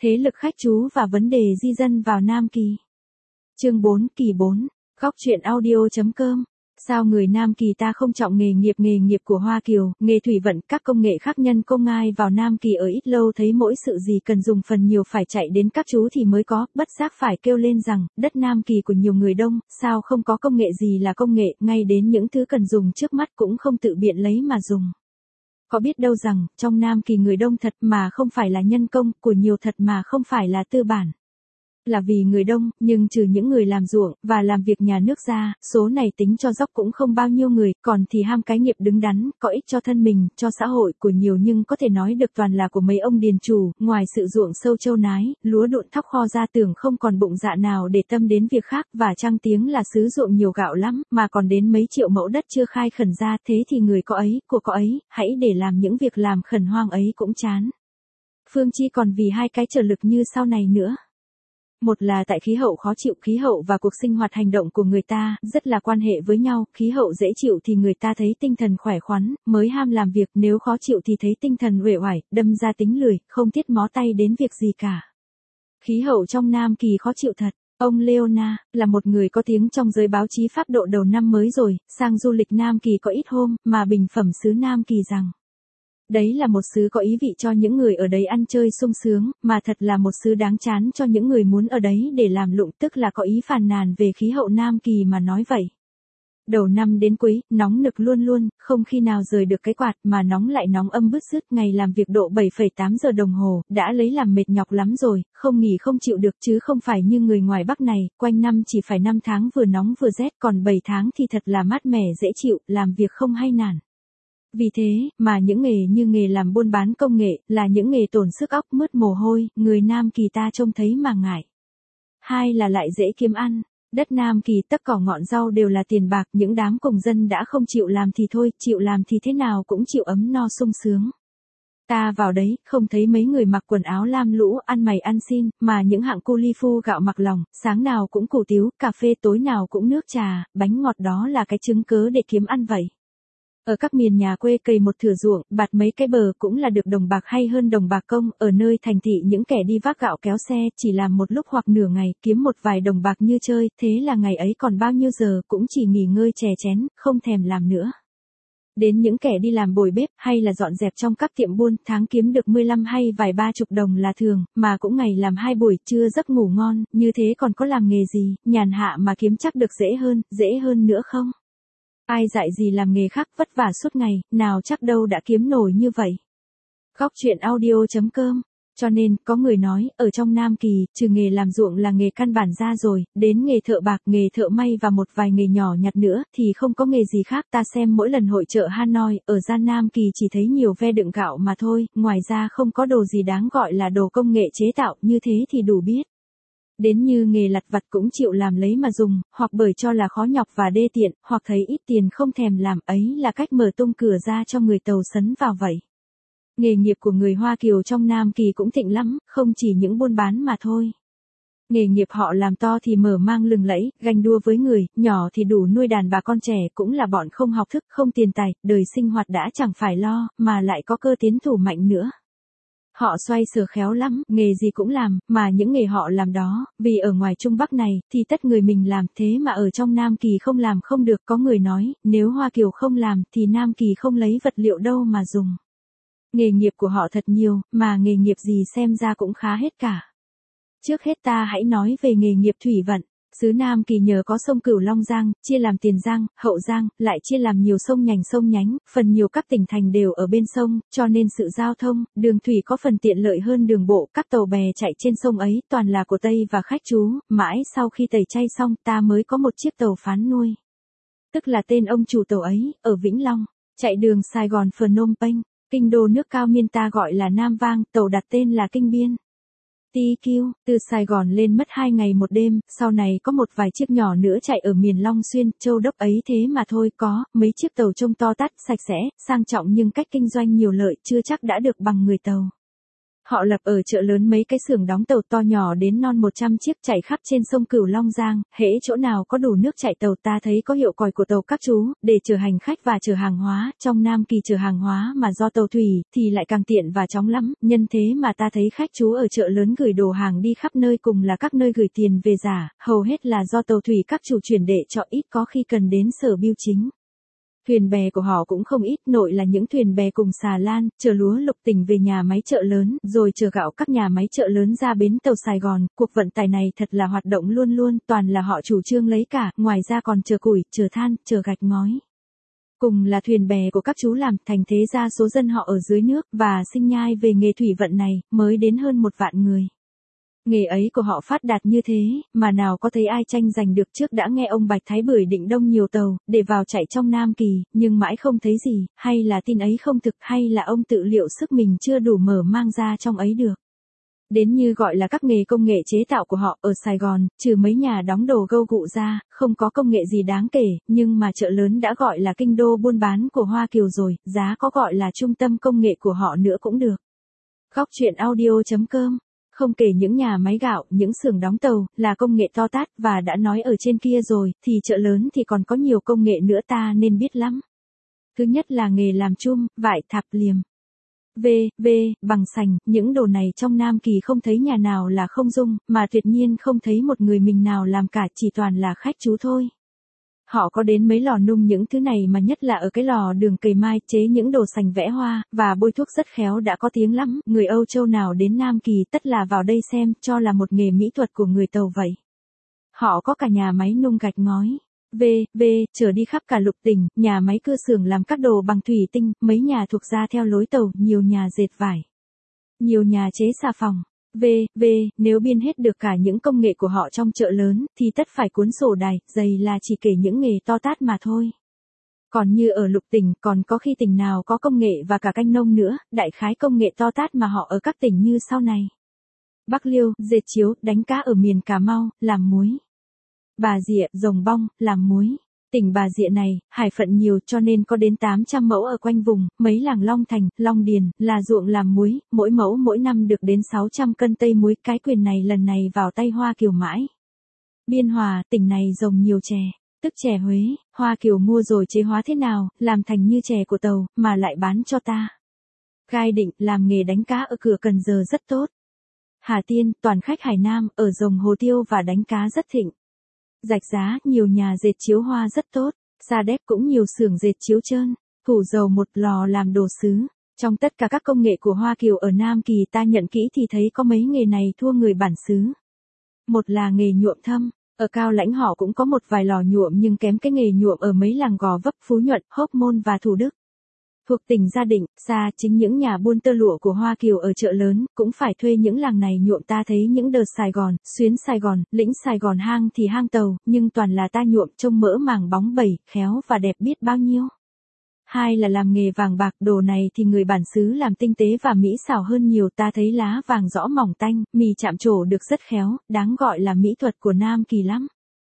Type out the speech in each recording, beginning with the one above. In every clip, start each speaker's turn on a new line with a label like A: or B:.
A: Thế lực khách trú và vấn đề di dân vào Nam Kỳ. Chương 4, kỳ 4, góc truyện audio.com. Sao người Nam Kỳ ta không trọng nghề nghiệp của Hoa Kiều, nghề thủy vận, các công nghệ khác nhân công ngai vào Nam Kỳ ở ít lâu thấy mỗi sự gì cần dùng phần nhiều phải chạy đến các chú thì mới có, bất giác phải kêu lên rằng, đất Nam Kỳ của nhiều người đông, sao không có công nghệ gì là công nghệ, ngay đến những thứ cần dùng trước mắt cũng không tự biện lấy mà dùng. Có biết đâu rằng, trong Nam Kỳ người đông thật mà không phải là nhân công, của nhiều thật mà không phải là tư bản. Là vì người đông, nhưng trừ những người làm ruộng, và làm việc nhà nước ra, số này tính cho dốc cũng không bao nhiêu người, còn thì ham cái nghiệp đứng đắn, có ích cho thân mình, cho xã hội của nhiều nhưng có thể nói được toàn là của mấy ông điền chủ, ngoài sự ruộng sâu châu nái, lúa đụn thóc kho ra tưởng không còn bụng dạ nào để tâm đến việc khác, và trăng tiếng là xứ ruộng nhiều gạo lắm, mà còn đến mấy triệu mẫu đất chưa khai khẩn ra, thế thì người có ấy, của có ấy, hãy để làm những việc làm khẩn hoang ấy cũng chán. Phương chi còn vì hai cái trở lực như sau này nữa. Một là tại khí hậu khó chịu, khí hậu và cuộc sinh hoạt hành động của người ta rất là quan hệ với nhau, khí hậu dễ chịu thì người ta thấy tinh thần khỏe khoắn, mới ham làm việc, nếu khó chịu thì thấy tinh thần uể oải, đâm ra tính lười, không thiết mó tay đến việc gì cả. Khí hậu trong Nam Kỳ khó chịu thật. Ông Leona, là một người có tiếng trong giới báo chí Pháp độ đầu năm mới rồi, sang du lịch Nam Kỳ có ít hôm, mà bình phẩm xứ Nam Kỳ rằng. Đấy là một xứ có ý vị cho những người ở đấy ăn chơi sung sướng, mà thật là một xứ đáng chán cho những người muốn ở đấy để làm lụng, tức là có ý phàn nàn về khí hậu Nam Kỳ mà nói vậy. Đầu năm đến cuối, nóng nực luôn luôn, không khi nào rời được cái quạt, mà nóng lại nóng âm bứt rứt, ngày làm việc độ 7,8 giờ đồng hồ, đã lấy làm mệt nhọc lắm rồi, không nghỉ không chịu được chứ không phải như người ngoài Bắc này, quanh năm chỉ phải 5 tháng vừa nóng vừa rét, còn 7 tháng thì thật là mát mẻ dễ chịu, làm việc không hay nản. Vì thế, mà những nghề như nghề làm buôn bán công nghệ, là những nghề tổn sức óc mướt mồ hôi, người Nam Kỳ ta trông thấy mà ngại. Hai là lại dễ kiếm ăn. Đất Nam Kỳ tất cỏ ngọn rau đều là tiền bạc, những đám cùng dân đã không chịu làm thì thôi, chịu làm thì thế nào cũng chịu ấm no sung sướng. Ta vào đấy, không thấy mấy người mặc quần áo lam lũ, ăn mày ăn xin, mà những hạng cu li phu gạo mặc lòng, sáng nào cũng củ tiếu, cà phê tối nào cũng nước trà, bánh ngọt đó là cái chứng cớ để kiếm ăn vậy. Ở các miền nhà quê cày một thửa ruộng, bạt mấy cái bờ cũng là được đồng bạc hay hơn đồng bạc công, ở nơi thành thị những kẻ đi vác gạo kéo xe chỉ làm một lúc hoặc nửa ngày, kiếm một vài đồng bạc như chơi, thế là ngày ấy còn bao nhiêu giờ cũng chỉ nghỉ ngơi chè chén, không thèm làm nữa. Đến những kẻ đi làm bồi bếp hay là dọn dẹp trong các tiệm buôn, tháng kiếm được 15 hay vài 30 đồng là thường, mà cũng ngày làm 2 buổi trưa giấc ngủ ngon, như thế còn có làm nghề gì, nhàn hạ mà kiếm chắc được dễ hơn nữa không? Ai dạy gì làm nghề khác vất vả suốt ngày, nào chắc đâu đã kiếm nổi như vậy. Góc truyện audio.com. Cho nên, có người nói, ở trong Nam Kỳ, trừ nghề làm ruộng là nghề căn bản ra rồi, đến nghề thợ bạc, nghề thợ may và một vài nghề nhỏ nhặt nữa, thì không có nghề gì khác. Ta xem mỗi lần hội chợ Hanoi, ở ra Nam Kỳ chỉ thấy nhiều ve đựng gạo mà thôi, ngoài ra không có đồ gì đáng gọi là đồ công nghệ chế tạo, như thế thì đủ biết. Đến như nghề lặt vặt cũng chịu làm lấy mà dùng, hoặc bởi cho là khó nhọc và đê tiện, hoặc thấy ít tiền không thèm làm, ấy là cách mở tung cửa ra cho người Tàu sấn vào vậy. Nghề nghiệp của người Hoa Kiều trong Nam Kỳ cũng thịnh lắm, không chỉ những buôn bán mà thôi. Nghề nghiệp họ làm to thì mở mang lừng lẫy, ganh đua với người, nhỏ thì đủ nuôi đàn bà con trẻ, cũng là bọn không học thức, không tiền tài, đời sinh hoạt đã chẳng phải lo, mà lại có cơ tiến thủ mạnh nữa. Họ xoay sở khéo lắm, nghề gì cũng làm, mà những nghề họ làm đó, vì ở ngoài Trung Bắc này, thì tất người mình làm, thế mà ở trong Nam Kỳ không làm không được. Có người nói, nếu Hoa Kiều không làm, thì Nam Kỳ không lấy vật liệu đâu mà dùng. Nghề nghiệp của họ thật nhiều, mà nghề nghiệp gì xem ra cũng khá hết cả. Trước hết ta hãy nói về nghề nghiệp thủy vận. Xứ Nam Kỳ nhờ có sông Cửu Long Giang, chia làm Tiền Giang, Hậu Giang, lại chia làm nhiều sông nhánh, phần nhiều các tỉnh thành đều ở bên sông, cho nên sự giao thông, đường thủy có phần tiện lợi hơn đường bộ, các tàu bè chạy trên sông ấy toàn là của Tây và khách trú, mãi sau khi tẩy chay xong ta mới có một chiếc tàu phán nuôi. Tức là tên ông chủ tàu ấy, ở Vĩnh Long, chạy đường Sài Gòn Phnom Penh, kinh đô nước cao miên ta gọi là Nam Vang, tàu đặt tên là Kinh Biên. TQ, từ Sài Gòn lên mất 2 ngày 1 đêm, sau này có một vài chiếc nhỏ nữa chạy ở miền Long Xuyên, Châu Đốc ấy thế mà thôi. Có mấy chiếc tàu trông to tát, sạch sẽ, sang trọng nhưng cách kinh doanh nhiều lợi chưa chắc đã được bằng người Tàu. Họ lập ở chợ lớn mấy cái xưởng đóng tàu to nhỏ đến non 100 chiếc chạy khắp trên sông Cửu Long Giang, hễ chỗ nào có đủ nước chạy tàu ta thấy có hiệu còi của tàu các chú, để chở hành khách và chở hàng hóa, trong Nam Kỳ chở hàng hóa mà do tàu thủy, thì lại càng tiện và chóng lắm, nhân thế mà ta thấy khách chú ở chợ lớn gửi đồ hàng đi khắp nơi cùng là các nơi gửi tiền về giả, hầu hết là do tàu thủy các chủ chuyển đệ cho ít có khi cần đến sở bưu chính. Thuyền bè của họ cũng không ít, nội là những thuyền bè cùng xà lan, chở lúa lục tỉnh về nhà máy chợ lớn, rồi chở gạo các nhà máy chợ lớn ra bến tàu Sài Gòn, cuộc vận tải này thật là hoạt động luôn luôn, toàn là họ chủ trương lấy cả, ngoài ra còn chở củi, chở than, chở gạch ngói. Cùng là thuyền bè của các chú làm, thành thế ra số dân họ ở dưới nước và sinh nhai về nghề thủy vận này, mới đến hơn 1 vạn người. Nghề ấy của họ phát đạt như thế, mà nào có thấy ai tranh giành được. Trước đã nghe ông Bạch Thái Bưởi định đông nhiều tàu, để vào chạy trong Nam Kỳ, nhưng mãi không thấy gì, hay là tin ấy không thực, hay là ông tự liệu sức mình chưa đủ mở mang ra trong ấy được. Đến như gọi là các nghề công nghệ chế tạo của họ ở Sài Gòn, trừ mấy nhà đóng đồ gâu gụ ra, không có công nghệ gì đáng kể, nhưng mà chợ lớn đã gọi là kinh đô buôn bán của Hoa Kiều rồi, giá có gọi là trung tâm công nghệ của họ nữa cũng được. Góc chuyện audio.com. Không kể những nhà máy gạo, những xưởng đóng tàu, là công nghệ to tát, và đã nói ở trên kia rồi, thì chợ lớn thì còn có nhiều công nghệ nữa ta nên biết lắm. Thứ nhất là nghề làm chum, vải, thạp liềm. Bằng sành, những đồ này trong Nam Kỳ không thấy nhà nào là không dung, mà tuyệt nhiên không thấy một người mình nào làm cả, chỉ toàn là khách chú thôi. Họ có đến mấy lò nung những thứ này, mà nhất là ở cái lò đường Cầy Mai chế những đồ sành vẽ hoa, và bôi thuốc rất khéo, đã có tiếng lắm, người Âu Châu nào đến Nam Kỳ tất là vào đây xem, cho là một nghề mỹ thuật của người Tàu vậy. Họ có cả nhà máy nung gạch ngói. Chở đi khắp cả lục tỉnh, nhà máy cưa xưởng làm các đồ bằng thủy tinh, mấy nhà thuộc ra theo lối tàu, nhiều nhà dệt vải, nhiều nhà chế xà phòng. Nếu biên hết được cả những công nghệ của họ trong chợ lớn, thì tất phải cuốn sổ đài, dày là chỉ kể những nghề to tát mà thôi. Còn như ở lục tỉnh, còn có khi tỉnh nào có công nghệ và cả canh nông nữa, đại khái công nghệ to tát mà họ ở các tỉnh như sau này. Bắc Liêu, dệt chiếu, đánh cá ở miền Cà Mau, làm muối. Bà Rịa, Rồng Bong, làm muối. Tỉnh Bà Rịa này, hải phận nhiều cho nên có đến 800 mẫu ở quanh vùng, mấy làng Long Thành, Long Điền, là ruộng làm muối, mỗi mẫu mỗi năm được đến 600 cân tây muối, cái quyền này lần này vào tay Hoa Kiều mãi. Biên Hòa, tỉnh này trồng nhiều chè, tức chè Huế, Hoa Kiều mua rồi chế hóa thế nào, làm thành như chè của Tàu, mà lại bán cho ta. Gai Định, làm nghề đánh cá ở cửa Cần Giờ rất tốt. Hà Tiên, toàn khách Hải Nam, ở rồng hồ tiêu và đánh cá rất thịnh. Rạch Giá, nhiều nhà dệt chiếu hoa rất tốt. Sa Đéc cũng nhiều xưởng dệt chiếu trơn. Thủ Dầu một lò làm đồ sứ. Trong tất cả các công nghệ của Hoa Kiều ở Nam Kỳ ta nhận kỹ thì thấy có mấy nghề này thua người bản xứ. Một là nghề nhuộm thâm. Ở Cao Lãnh họ cũng có một vài lò nhuộm nhưng kém cái nghề nhuộm ở mấy làng Gò Vấp, Phú Nhuận, Hóc Môn và Thủ Đức. Thuộc tỉnh Gia Định, xa chính những nhà buôn tơ lụa của Hoa Kiều ở chợ lớn, cũng phải thuê những làng này nhuộm. Ta thấy những đợt Sài Gòn, xuyến Sài Gòn, lĩnh Sài Gòn hang thì hang Tàu, nhưng toàn là ta nhuộm trông mỡ màng bóng bẩy, khéo và đẹp biết bao nhiêu. Hai là làm nghề vàng bạc, đồ này thì người bản xứ làm tinh tế và mỹ xảo hơn nhiều. Ta thấy lá vàng rõ mỏng tanh, mì chạm trổ được rất khéo, đáng gọi là mỹ thuật của Nam Kỳ lắm.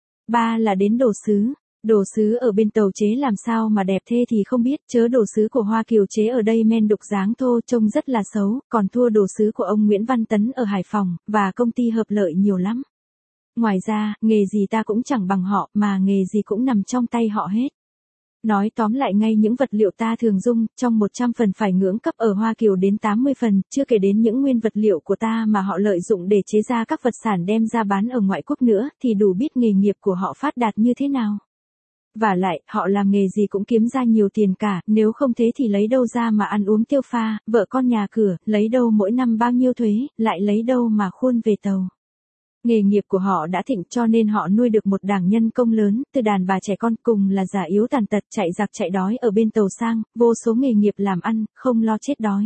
A: Ba là đến đồ sứ. Đồ sứ ở bên Tàu chế làm sao mà đẹp thế thì không biết, chớ đồ sứ của Hoa Kiều chế ở đây men đục dáng thô, trông rất là xấu, còn thua đồ sứ của ông Nguyễn Văn Tấn ở Hải Phòng, và công ty Hợp Lợi nhiều lắm. Ngoài ra, nghề gì ta cũng chẳng bằng họ, mà nghề gì cũng nằm trong tay họ hết. Nói tóm lại, ngay những vật liệu ta thường dùng, trong 100 phần phải ngưỡng cấp ở Hoa Kiều đến 80 phần, chưa kể đến những nguyên vật liệu của ta mà họ lợi dụng để chế ra các vật sản đem ra bán ở ngoại quốc nữa, thì đủ biết nghề nghiệp của họ phát đạt như thế nào. Và lại, họ làm nghề gì cũng kiếm ra nhiều tiền cả, nếu không thế thì lấy đâu ra mà ăn uống tiêu pha, vợ con nhà cửa, lấy đâu mỗi năm bao nhiêu thuế, lại lấy đâu mà khuôn về Tàu. Nghề nghiệp của họ đã thịnh cho nên họ nuôi được một đảng nhân công lớn, từ đàn bà trẻ con cùng là già yếu tàn tật, chạy giặc chạy đói ở bên Tàu sang, vô số nghề nghiệp làm ăn, không lo chết đói.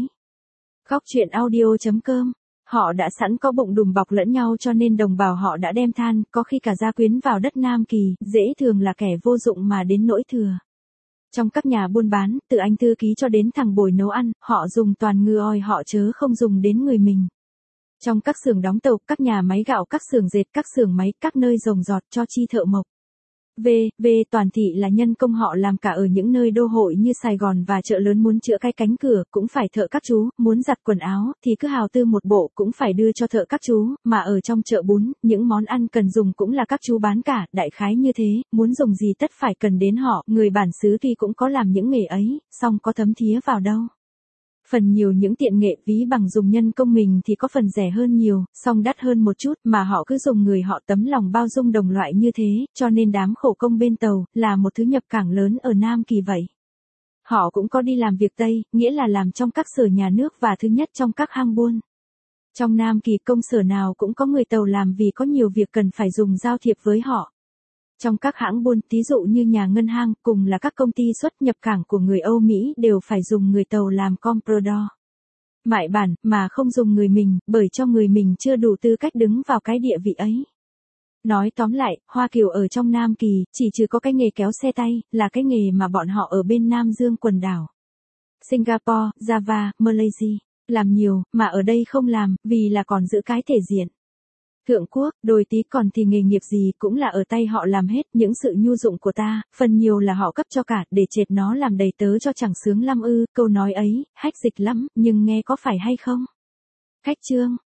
A: Góc chuyện audio.com. Họ đã sẵn có bụng đùm bọc lẫn nhau cho nên đồng bào họ đã đem than, có khi cả gia quyến vào đất Nam Kỳ, dễ thường là kẻ vô dụng mà đến nỗi thừa. Trong các nhà buôn bán, từ anh thư ký cho đến thằng bồi nấu ăn, họ dùng toàn ngư oi họ chớ không dùng đến người mình. Trong các xưởng đóng tàu, các nhà máy gạo, các xưởng dệt, các xưởng máy, các nơi rồng giọt cho chi thợ mộc. Toàn thị là nhân công họ làm cả ở những nơi đô hội như Sài Gòn và chợ lớn, muốn chữa cái cánh cửa cũng phải thợ các chú, muốn giặt quần áo thì cứ hào tư một bộ cũng phải đưa cho thợ các chú, mà ở trong chợ bún, những món ăn cần dùng cũng là các chú bán cả, đại khái như thế, muốn dùng gì tất phải cần đến họ, người bản xứ thì cũng có làm những nghề ấy, song có thấm thía vào đâu. Phần nhiều những tiện nghệ ví bằng dùng nhân công mình thì có phần rẻ hơn nhiều, song đắt hơn một chút, mà họ cứ dùng người họ tấm lòng bao dung đồng loại như thế, cho nên đám khổ công bên tàu, là một thứ nhập cảng lớn ở Nam Kỳ vậy. Họ cũng có đi làm việc Tây, nghĩa là làm trong các sở nhà nước và thứ nhất trong các hang buôn. Trong Nam Kỳ công sở nào cũng có người tàu làm vì có nhiều việc cần phải dùng giao thiệp với họ. Trong các hãng buôn, ví dụ như nhà ngân hàng, cùng là các công ty xuất nhập cảng của người Âu Mỹ đều phải dùng người tàu làm comprador. Mại bản, mà không dùng người mình, bởi cho người mình chưa đủ tư cách đứng vào cái địa vị ấy. Nói tóm lại, Hoa Kiều ở trong Nam Kỳ, chỉ trừ có cái nghề kéo xe tay, là cái nghề mà bọn họ ở bên Nam Dương quần đảo. Singapore, Java, Malaysia, làm nhiều, mà ở đây không làm, vì là còn giữ cái thể diện. Thượng quốc, đôi tí còn thì nghề nghiệp gì cũng là ở tay họ làm hết, những sự nhu dụng của ta, phần nhiều là họ cấp cho cả, để chệt nó làm đầy tớ cho chẳng sướng lắm ư, câu nói ấy, hách dịch lắm, nhưng nghe có phải hay không? Khách chương.